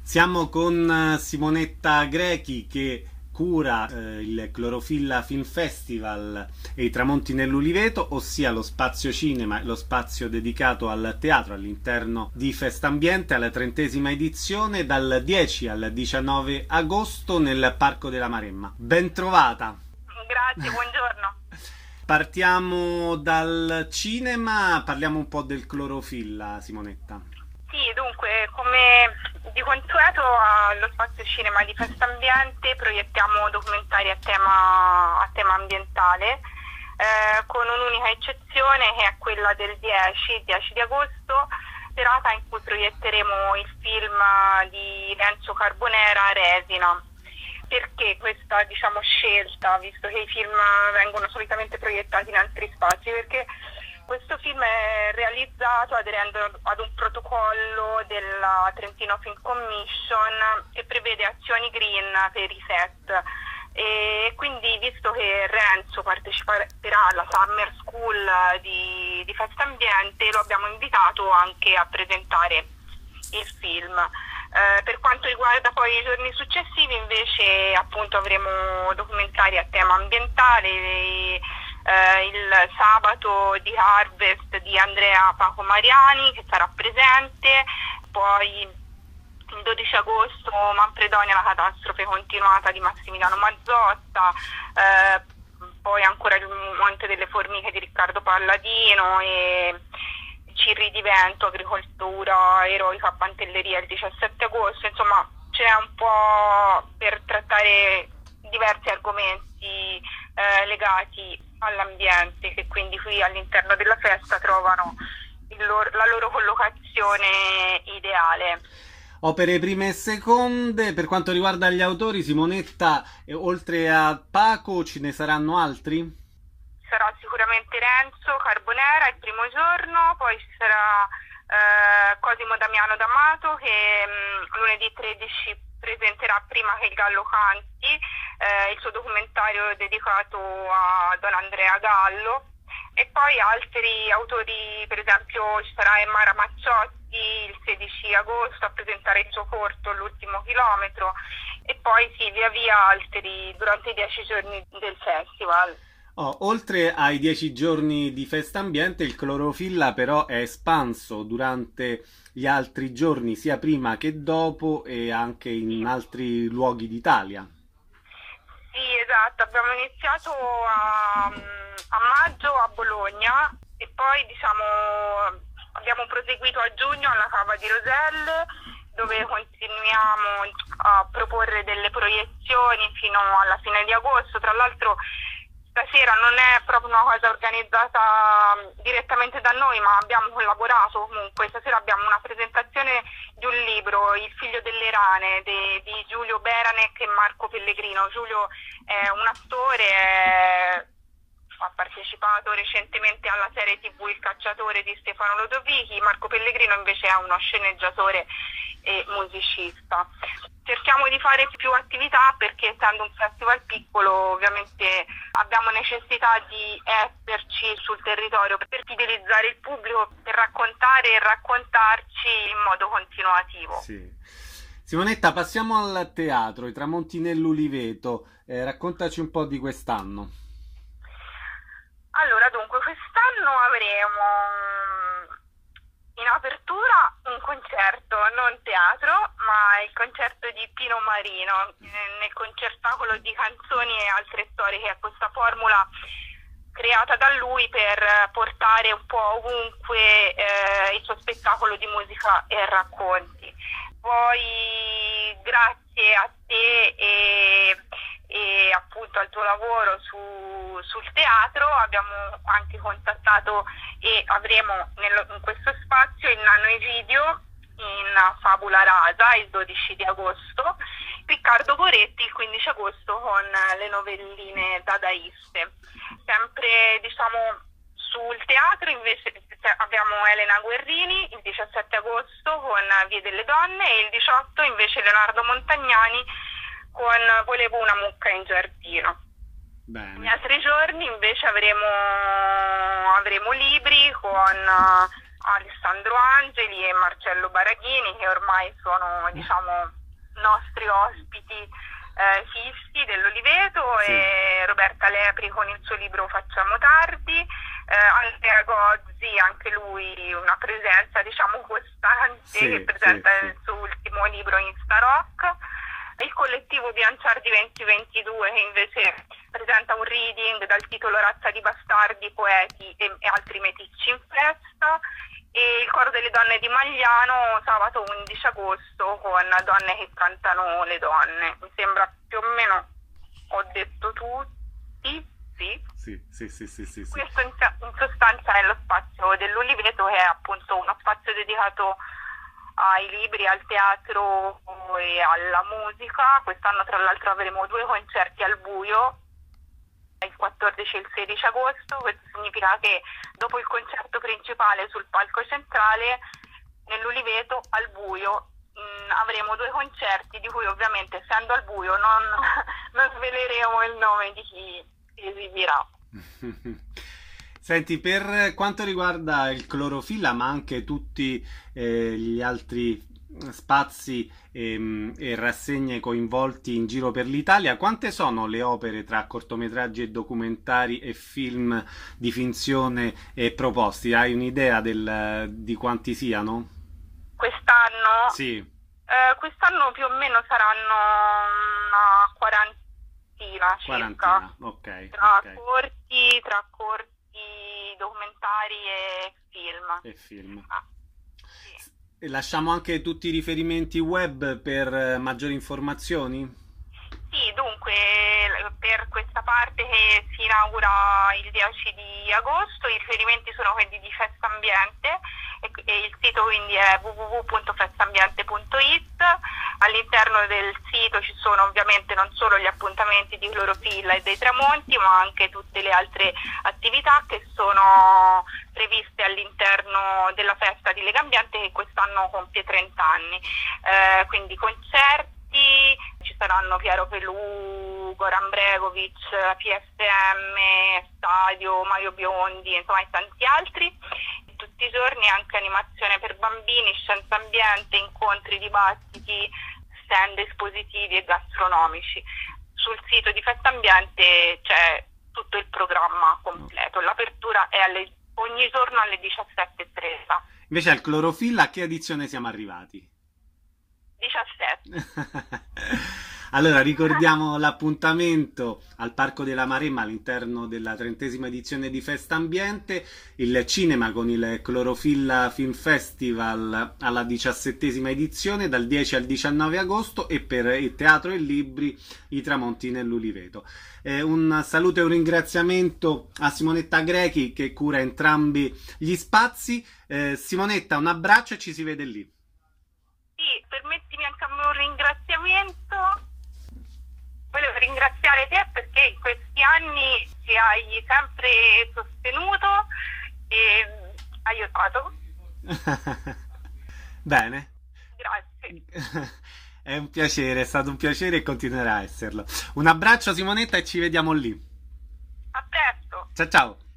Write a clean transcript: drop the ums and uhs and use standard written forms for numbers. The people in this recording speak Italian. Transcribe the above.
Siamo con Simonetta Grechi che cura il Clorofilla Film Festival e i Tramonti nell'Uliveto, ossia lo spazio cinema, lo spazio dedicato al teatro all'interno di Festambiente, alla 30ª edizione dal 10 al 19 agosto nel Parco della Maremma. Ben trovata! Grazie, buongiorno. Partiamo dal cinema, parliamo un po' del Clorofilla, Simonetta. Sì, dunque, come di consueto allo Spazio Cinema di Festambiente proiettiamo documentari a tema ambientale, con un'unica eccezione che è quella del 10 di agosto, serata in cui proietteremo il film di Renzo Carbonera, Resina. Perché questa, scelta, visto che i film vengono solitamente proiettati in altri spazi? Perché questo film è realizzato aderendo ad un protocollo della Trentino Film Commission che prevede azioni green per i set. E quindi, visto che Renzo parteciperà alla Summer School di Festambiente, lo abbiamo invitato anche a presentare il film. Per quanto riguarda poi i giorni successivi, invece, appunto, avremo documentari a tema ambientale. Il sabato di Harvest di Andrea Paco Mariani, che sarà presente, poi il 12 agosto Manfredonia, la catastrofe continuata di Massimiliano Mazzotta, poi ancora il Monte delle Formiche di Riccardo Palladino e Cirri di Vento, agricoltura eroica a Pantelleria il 17 agosto. Insomma, c'è un po' per trattare diversi argomenti legati all'ambiente, che quindi qui all'interno della festa trovano la loro collocazione ideale. Opere prime e seconde. Per quanto riguarda gli autori, Simonetta, oltre a Paco ce ne saranno altri? Sarà sicuramente Renzo Carbonera il primo giorno, poi ci sarà Cosimo Damiano D'Amato che lunedì 13 presenterà Prima che il gallo canti, il suo documentario dedicato a Don Andrea Gallo, e poi altri autori, per esempio ci sarà Emma Ramacciotti il 16 agosto a presentare il suo corto L'ultimo chilometro, e poi sì, via via altri durante i 10 giorni del festival. Oltre ai 10 giorni di Festambiente, il Clorofilla però è espanso durante gli altri giorni, sia prima che dopo, e anche in altri luoghi d'Italia. Sì, esatto, abbiamo iniziato a maggio a Bologna e poi abbiamo proseguito a giugno alla Cava di Roselle, dove continuiamo a proporre delle proiezioni fino alla fine di agosto. Tra l'altro stasera non è proprio una cosa organizzata direttamente da noi, ma abbiamo collaborato comunque. Stasera abbiamo una presentazione di un libro, Il figlio delle rane, di Giulio Beranec e Marco Pellegrino. Giulio è un attore, ha partecipato recentemente alla serie TV Il cacciatore di Stefano Lodovichi. Marco Pellegrino invece è uno sceneggiatore e musicista. Cerchiamo di fare più attività perché, essendo un festival piccolo, ovviamente abbiamo necessità di esserci sul territorio per fidelizzare il pubblico, per raccontare e raccontarci in modo continuativo. Sì. Simonetta, passiamo al teatro, i Tramonti nell'Uliveto. Raccontaci un po' di quest'anno. Allora, dunque, quest'anno avremo in apertura un concerto, non teatro, ma il concerto di Pino Marino, nel concertacolo di canzoni e altre storie, che è questa formula creata da lui per portare un po' ovunque il suo spettacolo di musica e racconti. Poi, grazie a te e appunto al tuo lavoro sul teatro, abbiamo anche contattato e avremo in questo spazio il Nano Egidio in Fabula Rasa il 12 di agosto, Riccardo Goretti il 15 agosto con le novelline dadaiste. Sempre sul teatro invece abbiamo Elena Guerrini il 17 agosto con Vie delle Donne, e il 18 invece Leonardo Montagnani con Volevo una mucca in giardino. Bene. Gli altri giorni invece avremo libri con Alessandro Angeli e Marcello Baraghini, che ormai sono, diciamo, nostri ospiti fissi dell'Oliveto, Sì. e Roberta Lepri con il suo libro Facciamo tardi, Andrea Gozzi, anche lui una presenza, diciamo, costante, Sì, che presenta sì, il suo ultimo libro Insta Rock, il collettivo Bianciardi 2022, che invece presenta un reading dal titolo Razza di bastardi, poeti e altri meticci in festa, e il coro delle donne di Magliano sabato 11 agosto con Donne che cantano le donne. Mi sembra più o meno ho detto tutti, sì. sì, sì, sì, sì, sì, sì. Questo in sostanza è lo spazio dell'Oliveto, che è appunto uno spazio dedicato ai libri, al teatro e alla musica. Quest'anno tra l'altro avremo 2 concerti al buio, il 14 e il 16 agosto. Questo significa che dopo il concerto principale sul palco centrale, nell'Oliveto al buio avremo 2 concerti, di cui ovviamente, essendo al buio, non sveleremo il nome di chi esibirà. Senti, per quanto riguarda il Clorofilla, ma anche tutti gli altri spazi e rassegne coinvolti in giro per l'Italia, quante sono le opere tra cortometraggi e documentari e film di finzione proposti? Hai un'idea di quanti siano? Quest'anno? Sì, Quest'anno più o meno saranno una quarantina circa, quarantina, ok, tra ok. corti, documentari e film. E film. Ah, sì. E lasciamo anche tutti i riferimenti web per maggiori informazioni? Sì, dunque, per questa parte che si inaugura il 10 di agosto, i riferimenti sono quelli di Festambiente, e il sito quindi è www.festambiente.it. All'interno del sito ci sono ovviamente non solo gli appuntamenti di Clorofilla e dei Tramonti, ma anche tutte le altre attività che sono previste all'interno della festa di Legambiente, che quest'anno compie 30 anni. Quindi concerti, ci saranno Piero Pelù, Goran Bregovic, PSM, Stadio, Mario Biondi, insomma, e tanti altri. Tutti i giorni anche animazione per bambini, scienza ambiente, incontri, dibattiti, stand espositivi e gastronomici. Sul sito di Festambiente c'è tutto il programma completo. L'apertura è ogni giorno alle 17:30. Invece al Clorofilla a che edizione siamo arrivati? 17. Allora ricordiamo l'appuntamento al Parco della Maremma all'interno della 30ª edizione di Festambiente, il cinema con il Clorofilla Film Festival alla 17ª edizione dal 10 al 19 agosto, e per il teatro e libri I Tramonti nell'Uliveto. Un saluto e un ringraziamento a Simonetta Grechi che cura entrambi gli spazi. Simonetta, un abbraccio e ci si vede lì. Sì, permettimi anche a me un ringraziamento. Volevo ringraziare te perché in questi anni ci hai sempre sostenuto e aiutato. Bene. Grazie. È un piacere, è stato un piacere e continuerà a esserlo. Un abbraccio Simonetta e ci vediamo lì. A presto. Ciao ciao.